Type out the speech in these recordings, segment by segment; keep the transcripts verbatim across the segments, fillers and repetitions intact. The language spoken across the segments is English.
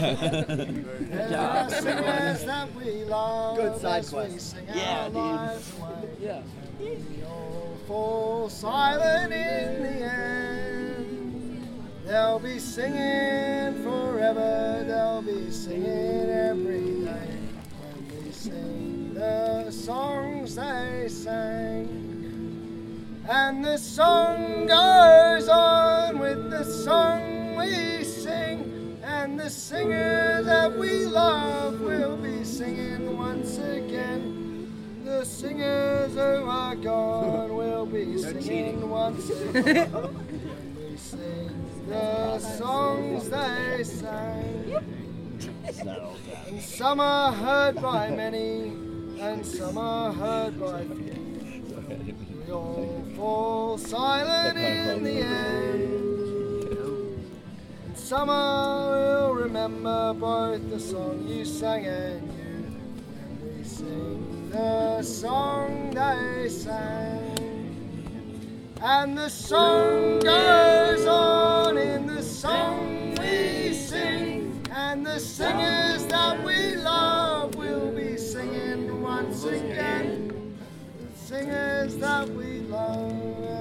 There are singers that we love. Good side as quest. we sing Yeah, our dude. lives away. Yeah. We all fall silent in the end. They'll be singing forever. They'll be singing every day. When we sing the songs they sang. And the song goes on with the song we sing. And the singers that we love will be singing once again. The singers who are gone will be singing once again. We sing the songs they sang. And some are heard by many, and some are heard by few. We all fall silent in the end. And summer will remember both the song you sang and you. When we sing the song they sang. And the song goes on in the song we sing. And the singers that we love will be singing once again. Singers that we love.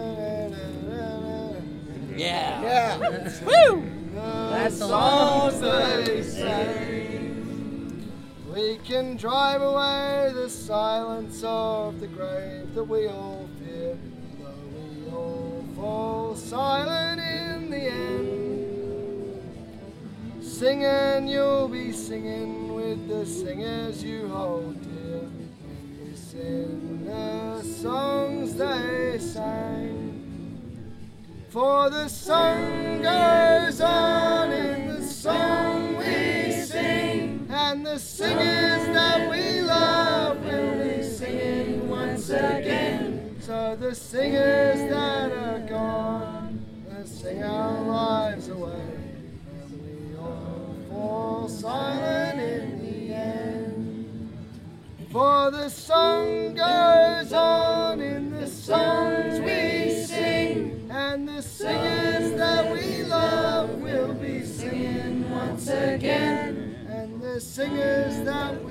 Yeah. Yeah. Woo! The songs they sing. We can drive away the silence of the grave that we all fear. Though we all fall silent in the end. Singing, you'll be singing with the singers you hold dear. When you sing the songs they sang. For the song goes on in the song we sing. And the singers that we love will be singing once again. So the singers that are gone, let's sing our lives away. And we all fall silent in the end. For the song goes on in the songs we sing. And the singers that we love will be singing once again. And the singers that we